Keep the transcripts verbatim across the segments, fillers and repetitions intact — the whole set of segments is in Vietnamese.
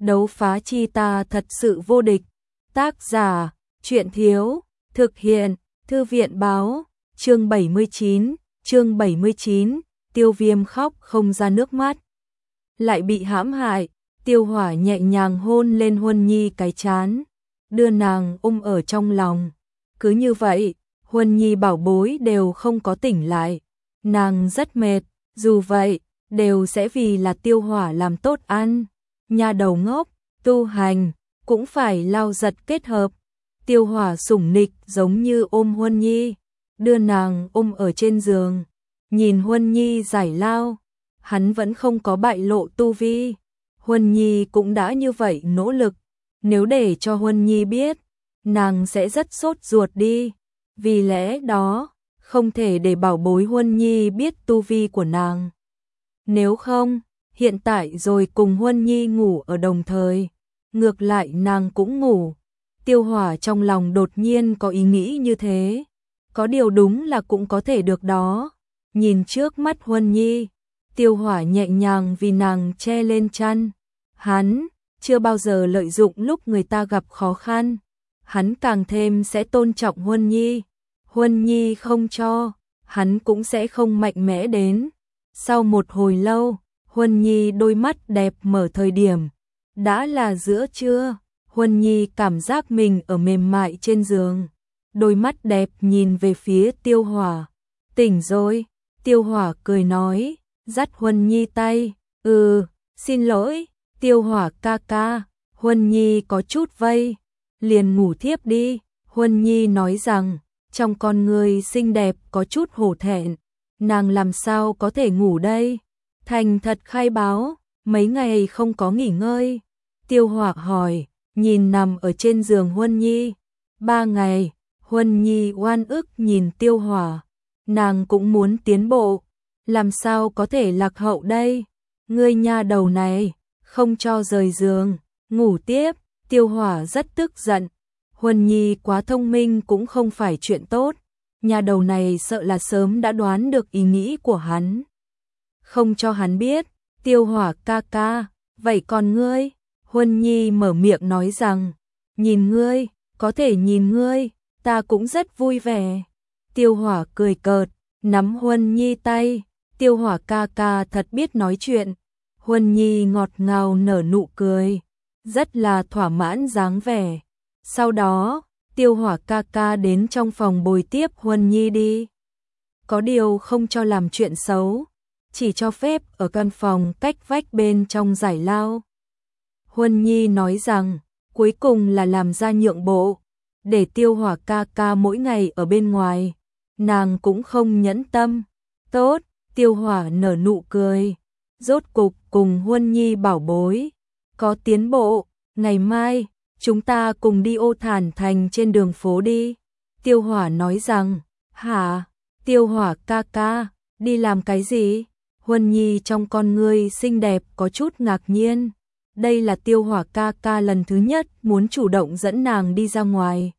đấu phá chi ta thật sự vô địch. Tác giả, truyện thiếu, thực hiện, thư viện báo, chương bảy mươi chín, chương bảy mươi chín, Tiêu Viêm khóc không ra nước mắt. Lại bị hãm hại, Tiêu Hỏa nhẹ nhàng hôn lên Huân Nhi cái trán, đưa nàng ôm ở trong lòng. Cứ như vậy, Huân Nhi bảo bối đều không có tỉnh lại. Nàng rất mệt, dù vậy, đều sẽ vì là Tiêu Hỏa làm tốt ăn. Nhà đầu ngốc, tu hành, cũng phải lao giật kết hợp. Tiêu Hỏa sủng nịch giống như ôm Huân Nhi, đưa nàng ôm ở trên giường. Nhìn Huân Nhi giải lao, hắn vẫn không có bại lộ tu vi. Huân Nhi cũng đã như vậy nỗ lực, nếu để cho Huân Nhi biết, nàng sẽ rất sốt ruột đi. Vì lẽ đó, không thể để bảo bối Huân Nhi biết tu vi của nàng. Nếu không, hiện tại rồi cùng Huân Nhi ngủ ở đồng thời, ngược lại nàng cũng ngủ. Tiêu Hỏa trong lòng đột nhiên có ý nghĩ như thế, có điều đúng là cũng có thể được đó. Nhìn trước mắt Huân Nhi, Tiêu Hỏa nhẹ nhàng vì nàng che lên chăn. Hắn chưa bao giờ lợi dụng lúc người ta gặp khó khăn, hắn càng thêm sẽ tôn trọng Huân Nhi. Huân Nhi không cho, hắn cũng sẽ không mạnh mẽ đến. Sau một hồi lâu, Huân Nhi đôi mắt đẹp mở thời điểm, đã là giữa trưa. Huân Nhi cảm giác mình ở mềm mại trên giường, đôi mắt đẹp nhìn về phía Tiêu Hỏa. Tỉnh rồi, Tiêu Hỏa cười nói, dắt Huân Nhi tay, ừ, xin lỗi, Tiêu Hỏa ca ca. Huân Nhi có chút vây, liền ngủ thiếp đi. Huân Nhi nói rằng, trong con người xinh đẹp có chút hổ thẹn, nàng làm sao có thể ngủ đây? Thành thật khai báo, mấy ngày không có nghỉ ngơi. Tiêu Hỏa hỏi, nhìn nằm ở trên giường Huân Nhi. Ba ngày. Huân Nhi oan ức nhìn Tiêu Hỏa, nàng cũng muốn tiến bộ, làm sao có thể lạc hậu đây? Ngươi nha đầu này, không cho rời giường, ngủ tiếp. Tiêu Hỏa rất tức giận. Huân Nhi quá thông minh cũng không phải chuyện tốt, nhà đầu này sợ là sớm đã đoán được ý nghĩ của hắn. Không cho hắn biết. Tiêu Hỏa ca ca, vậy còn ngươi? Huân Nhi mở miệng nói rằng, nhìn ngươi, có thể nhìn ngươi, ta cũng rất vui vẻ. Tiêu Hỏa cười cợt, nắm Huân Nhi tay. Tiêu Hỏa ca ca thật biết nói chuyện. Huân Nhi ngọt ngào nở nụ cười, rất là thỏa mãn dáng vẻ. Sau đó, Tiêu Hỏa ca ca đến trong phòng bồi tiếp Huân Nhi đi. Có điều không cho làm chuyện xấu, chỉ cho phép ở căn phòng cách vách bên trong giải lao. Huân Nhi nói rằng, cuối cùng là làm ra nhượng bộ, để Tiêu Hỏa ca ca mỗi ngày ở bên ngoài, nàng cũng không nhẫn tâm. Tốt, Tiêu Hỏa nở nụ cười, rốt cục cùng Huân Nhi bảo bối có tiến bộ. Ngày mai, chúng ta cùng đi Ô Thản Thành trên đường phố đi. Tiêu Hỏa nói rằng, hả? Tiêu Hỏa ca ca, đi làm cái gì? Huân Nhi trong con ngươi xinh đẹp có chút ngạc nhiên. Đây là Tiêu Hỏa ca ca lần thứ nhất muốn chủ động dẫn nàng đi ra ngoài.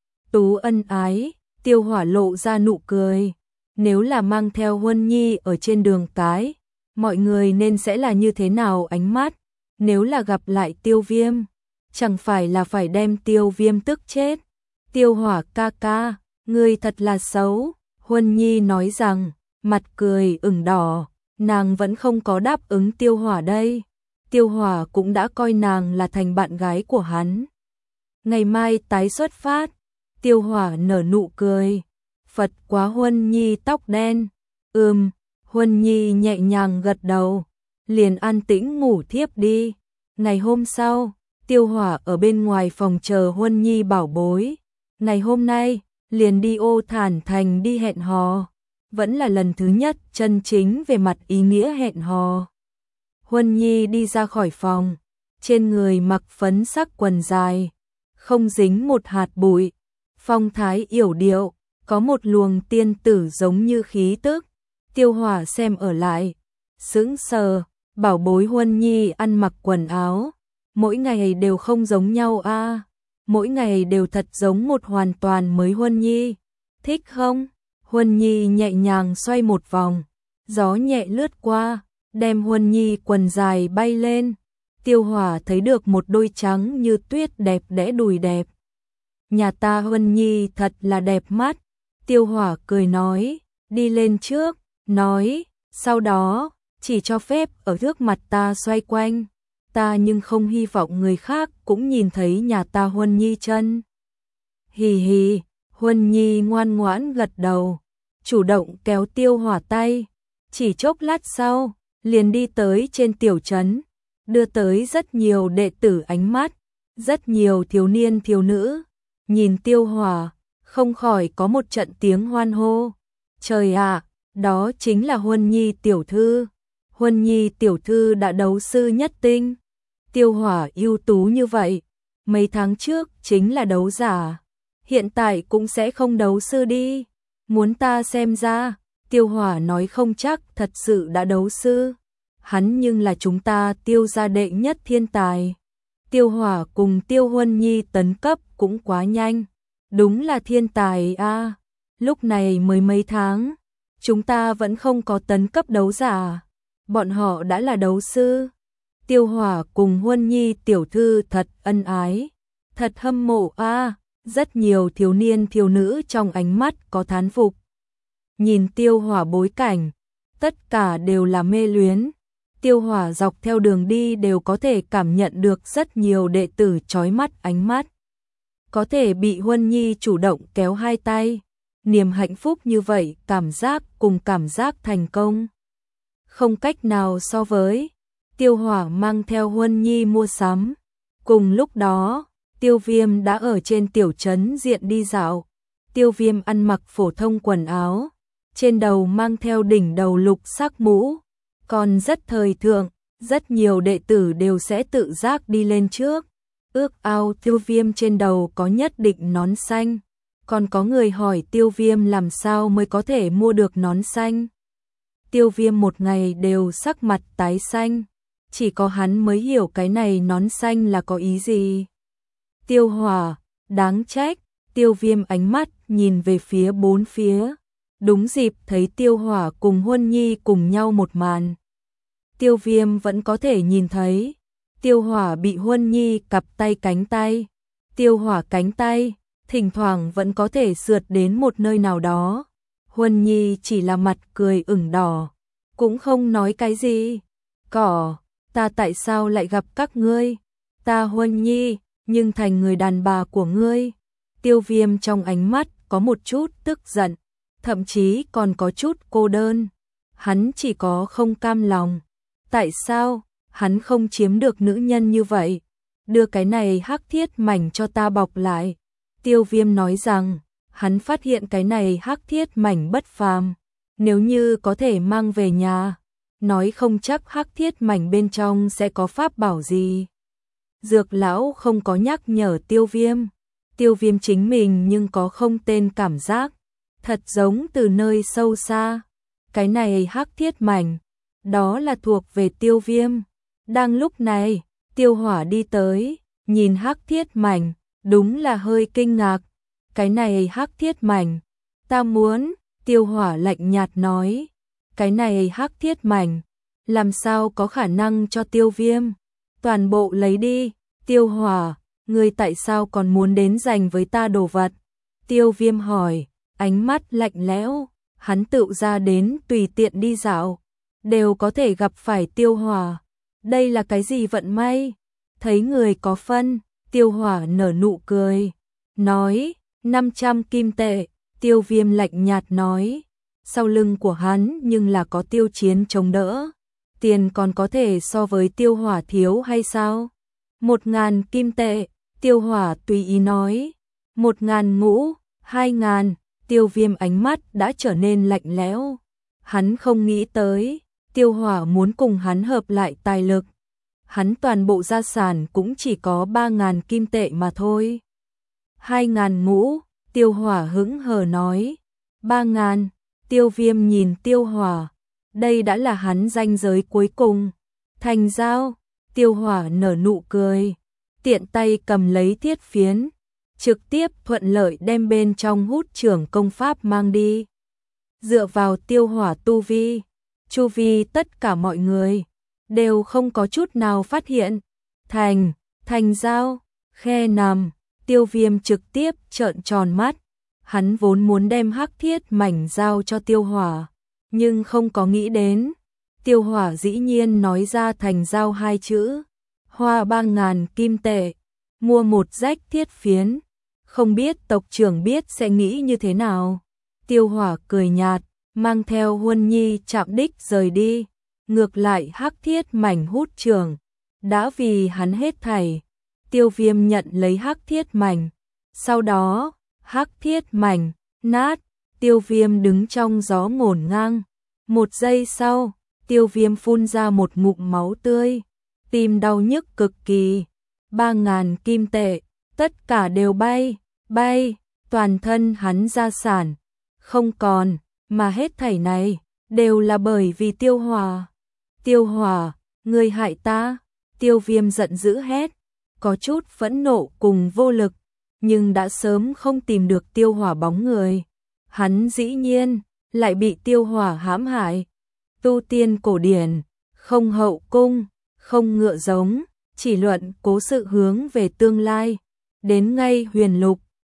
Tú ân ái, Tiêu Hỏa lộ ra nụ cười. Nếu là mang theo Huân Nhi ở trên đường cái, mọi người nên sẽ là như thế nào ánh mắt? Nếu là gặp lại Tiêu Viêm, chẳng phải là phải đem Tiêu Viêm tức chết. Tiêu Hỏa ca ca, ngươi thật là xấu. Huân Nhi nói rằng, mặt cười ửng đỏ, nàng vẫn không có đáp ứng Tiêu Hỏa đây. Tiêu Hỏa cũng đã coi nàng là thành bạn gái của hắn. Ngày mai tái xuất phát. Tiêu Hỏa nở nụ cười, phật quá Huân Nhi tóc đen. Ừm. Huân Nhi nhẹ nhàng gật đầu, liền an tĩnh ngủ thiếp đi. Ngày hôm sau, Tiêu Hỏa ở bên ngoài phòng chờ Huân Nhi bảo bối. Ngày hôm nay, liền đi Ô Thản Thành đi hẹn hò. Vẫn là lần thứ nhất chân chính về mặt ý nghĩa hẹn hò. Huân Nhi đi ra khỏi phòng, trên người mặc phấn sắc quần dài, không dính một hạt bụi, phong thái yểu điệu, có một luồng tiên tử giống như khí tức. Tiêu Hỏa xem ở lại, sững sờ, bảo bối Huân Nhi ăn mặc quần áo, mỗi ngày đều không giống nhau a, à, mỗi ngày đều thật giống một hoàn toàn mới Huân Nhi. Thích không? Huân Nhi nhẹ nhàng xoay một vòng, gió nhẹ lướt qua, đem Huân Nhi quần dài bay lên. Tiêu Hỏa thấy được một đôi trắng như tuyết đẹp đẽ đùi đẹp. Nhà ta Huân Nhi thật là đẹp mắt. Tiêu Hỏa cười nói, đi lên trước, nói, sau đó, chỉ cho phép ở trước mặt ta xoay quanh. Ta nhưng không hy vọng người khác cũng nhìn thấy nhà ta Huân Nhi chân. Hì hì, Huân Nhi ngoan ngoãn gật đầu, chủ động kéo Tiêu Hỏa tay. Chỉ chốc lát sau, liền đi tới trên tiểu trấn, đưa tới rất nhiều đệ tử ánh mắt, rất nhiều thiếu niên thiếu nữ. Nhìn Tiêu Hỏa, không khỏi có một trận tiếng hoan hô. Trời ạ, đó chính là Huân Nhi tiểu thư. Huân Nhi tiểu thư đã đấu sư nhất tinh. Tiêu Hỏa ưu tú như vậy, mấy tháng trước chính là đấu giả, hiện tại cũng sẽ không đấu sư đi. Muốn ta xem ra, Tiêu Hỏa nói không chắc thật sự đã đấu sư. Hắn nhưng là chúng ta Tiêu gia đệ nhất thiên tài. Tiêu Hỏa cùng Tiêu Huân Nhi tấn cấp cũng quá nhanh, đúng là thiên tài a. À, lúc này mới mấy tháng, chúng ta vẫn không có tấn cấp đấu giả, bọn họ đã là đấu sư. Tiêu Hỏa cùng Huân Nhi tiểu thư thật ân ái, thật hâm mộ a. À, rất nhiều thiếu niên thiếu nữ trong ánh mắt có thán phục. Nhìn Tiêu Hỏa bối cảnh, tất cả đều là mê luyến. Tiêu Hỏa dọc theo đường đi đều có thể cảm nhận được rất nhiều đệ tử chói mắt ánh mắt. Có thể bị Huân Nhi chủ động kéo hai tay, niềm hạnh phúc như vậy, cảm giác cùng cảm giác thành công không cách nào so với. Tiêu Hỏa mang theo Huân Nhi mua sắm. Cùng lúc đó, Tiêu Viêm đã ở trên tiểu trấn diện đi dạo. Tiêu Viêm ăn mặc phổ thông quần áo, trên đầu mang theo đỉnh đầu lục sắc mũ, còn rất thời thượng, rất nhiều đệ tử đều sẽ tự giác đi lên trước. Ước ao Tiêu Viêm trên đầu có nhất định nón xanh, còn có người hỏi Tiêu Viêm làm sao mới có thể mua được nón xanh. Tiêu Viêm một ngày đều sắc mặt tái xanh, chỉ có hắn mới hiểu cái này nón xanh là có ý gì. Tiêu Hỏa, đáng trách. Tiêu Viêm ánh mắt nhìn về phía bốn phía, đúng dịp thấy Tiêu Hỏa cùng Huân Nhi cùng nhau một màn. Tiêu Viêm vẫn có thể nhìn thấy Tiêu Hỏa bị Huân Nhi cặp tay cánh tay. Tiêu Hỏa cánh tay thỉnh thoảng vẫn có thể sượt đến một nơi nào đó. Huân Nhi chỉ là mặt cười ửng đỏ, cũng không nói cái gì. Cỏ, ta tại sao lại gặp các ngươi? Ta Huân Nhi, nhưng thành người đàn bà của ngươi. Tiêu Viêm trong ánh mắt có một chút tức giận, thậm chí còn có chút cô đơn. Hắn chỉ có không cam lòng. Tại sao hắn không chiếm được nữ nhân như vậy? Đưa cái này hắc thiết mảnh cho ta bọc lại. Tiêu Viêm nói rằng, hắn phát hiện cái này hắc thiết mảnh bất phàm. Nếu như có thể mang về nhà, nói không chắc hắc thiết mảnh bên trong sẽ có pháp bảo gì. Dược lão không có nhắc nhở Tiêu Viêm. Tiêu Viêm chính mình nhưng có không tên cảm giác, thật giống từ nơi sâu xa. Cái này hắc thiết mảnh, đó là thuộc về Tiêu Viêm. Đang lúc này, Tiêu Hỏa đi tới, nhìn hắc thiết mảnh, đúng là hơi kinh ngạc. Cái này hắc thiết mảnh, ta muốn. Tiêu Hỏa lạnh nhạt nói, cái này hắc thiết mảnh, làm sao có khả năng cho Tiêu Viêm? Toàn bộ lấy đi. Tiêu Hỏa, ngươi tại sao còn muốn đến giành với ta đồ vật? Tiêu Viêm hỏi, ánh mắt lạnh lẽo. Hắn tự ra đến tùy tiện đi dạo, đều có thể gặp phải Tiêu Hỏa. Đây là cái gì vận may? Thấy người có phân, Tiêu Hỏa nở nụ cười, nói, năm trăm kim tệ. Tiêu Viêm lạnh nhạt nói, sau lưng của hắn nhưng là có Tiêu Chiến chống đỡ. Tiền còn có thể so với Tiêu Hỏa thiếu hay sao? Một ngàn kim tệ. Tiêu Hỏa tùy ý nói, một ngàn ngũ, hai ngàn. Tiêu Viêm ánh mắt đã trở nên lạnh lẽo. Hắn không nghĩ tới Tiêu Hỏa muốn cùng hắn hợp lại tài lực. Hắn toàn bộ gia sản cũng chỉ có ba ngàn kim tệ mà thôi. Hai ngàn ngũ. Tiêu Hỏa hững hờ nói, ba ngàn. Tiêu Viêm nhìn Tiêu Hỏa, đây đã là hắn ranh giới cuối cùng. Thành giao. Tiêu Hỏa nở nụ cười, tiện tay cầm lấy thiết phiến, trực tiếp thuận lợi đem bên trong hút trưởng công pháp mang đi. Dựa vào Tiêu Hỏa tu vi, chu vi tất cả mọi người đều không có chút nào phát hiện Thành, thành dao, khe nằm, Tiêu Viêm trực tiếp trợn tròn mắt. Hắn vốn muốn đem hắc thiết mảnh giao cho Tiêu Hỏa, nhưng không có nghĩ đến. Tiêu Hỏa dĩ nhiên nói ra thành giao hai chữ. Hoa ba ngàn kim tệ, mua một rách thiết phiến. Không biết tộc trưởng biết sẽ nghĩ như thế nào. Tiêu Hỏa cười nhạt, mang theo Huân Nhi chạm đích rời đi. Ngược lại hắc thiết mảnh hút trưởng, đã vì hắn hết thảy. Tiêu Viêm nhận lấy hắc thiết mảnh. Sau đó, hắc thiết mảnh, nát, Tiêu Viêm đứng trong gió ngổn ngang. Một giây sau, Tiêu Viêm phun ra một ngụm máu tươi. Tim đau nhức cực kỳ. Ba ngàn kim tệ, tất cả đều bay, bay, toàn thân hắn gia sản. Không còn, mà hết thảy này, đều là bởi vì Tiêu Hỏa. Tiêu Hỏa, ngươi hại ta. Tiêu Viêm giận dữ hét, có chút phẫn nộ cùng vô lực, nhưng đã sớm không tìm được Tiêu Hỏa bóng người. Hắn dĩ nhiên lại bị Tiêu Hỏa hãm hại. Tu tiên cổ điển, không hậu cung, không ngựa giống, chỉ luận cố sự hướng về tương lai. Đến ngay huyền lục,